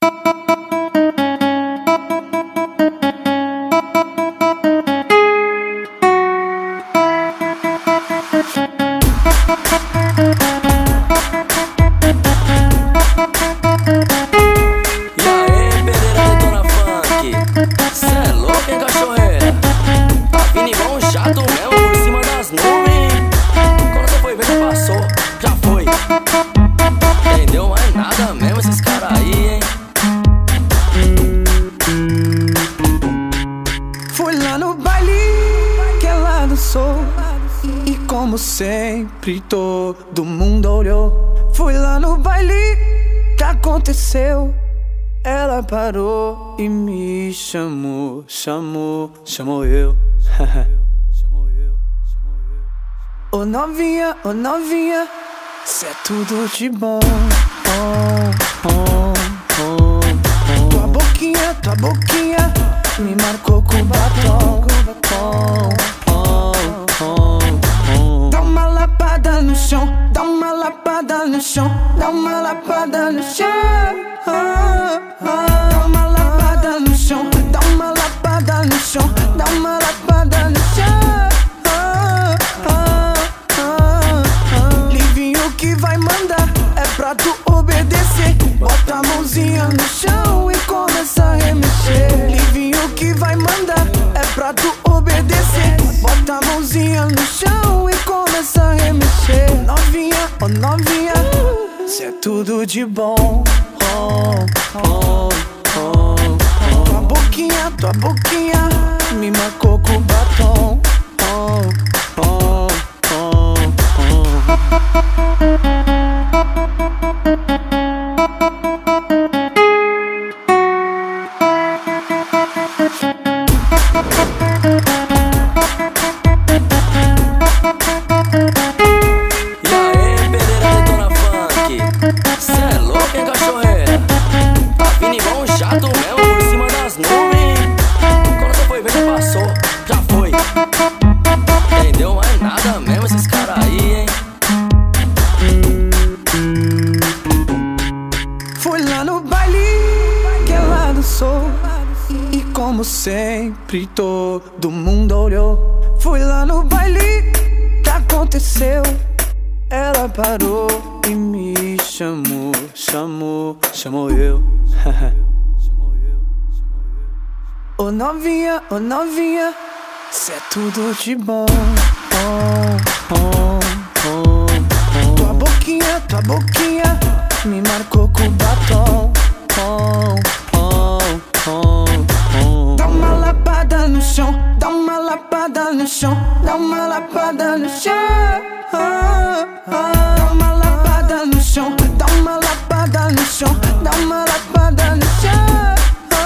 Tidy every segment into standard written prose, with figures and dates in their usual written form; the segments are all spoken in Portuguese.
Cê é louco, hein, cachoeira? Tá vindo igual um jato mesmo por cima das nuvens. Quando você foi ver que passou, já foi. Entendeu mais nada mesmo esses caras aí, hein? Fui lá no baile que ela dançou, e como sempre todo mundo olhou. Fui lá no baile que aconteceu. Ela parou e me chamou, chamou eu. Ô novinha, cê é tudo de bom. Tua boquinha me marcou com batom. Dá uma lapada no chão, dá uma lapada no chão, dá uma lapada no chão. Dá uma lapada no chão, dá uma lapada no chão, dá uma lapada no chão. Livinho que vai mandar, é pra tu obedecer. Bota a mãozinha no chão e começa a remexer. Livinho que vai mandar, é pra tu obedecer. Bota a mãozinha no chão e começa a remexer. Novinha, oh novinha, cê é tudo de bom. Tua boquinha me marcou com batom. E aí, Pereira Detona Funk? Cê é louco, hein, cachoeira? Tá vindo igual um jato mesmo por cima das nuvens. Quando você foi ver que passou, já foi. Entendeu mais nada mesmo esses caras aí, hein? Fui lá no baile que ela dançou, e como sempre todo mundo olhou. Fui lá no baile que aconteceu. Ela parou e me chamou eu. Ô novinha, cê é tudo de bom. Tua boquinha me marcou com batom. Dá uma lapada no chão, dá uma lapada no chão, dá uma lapada no chão. Dá uma lapada no chão, dá uma lapada no chão, dá uma lapada no chão.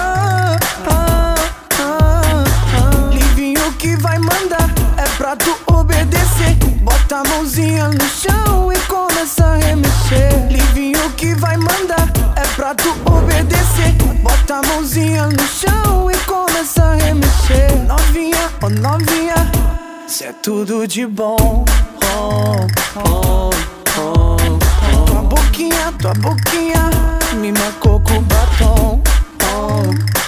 Livinho que vai mandar, é pra tu obedecer. Bota a mãozinha no chão e começa a remexer. Livinho que vai mandar, é pra tu obedecer. Bota a mãozinha no chão e começa a remexer. Novinha, oh novinha, cê é tudo de bom. Tua boquinha me marcou com batom.